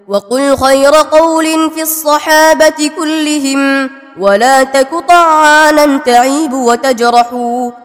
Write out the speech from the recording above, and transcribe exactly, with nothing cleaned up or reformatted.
وقل خير قول في الصحابة كلهم ولا تك طعانا تعيب وتجرح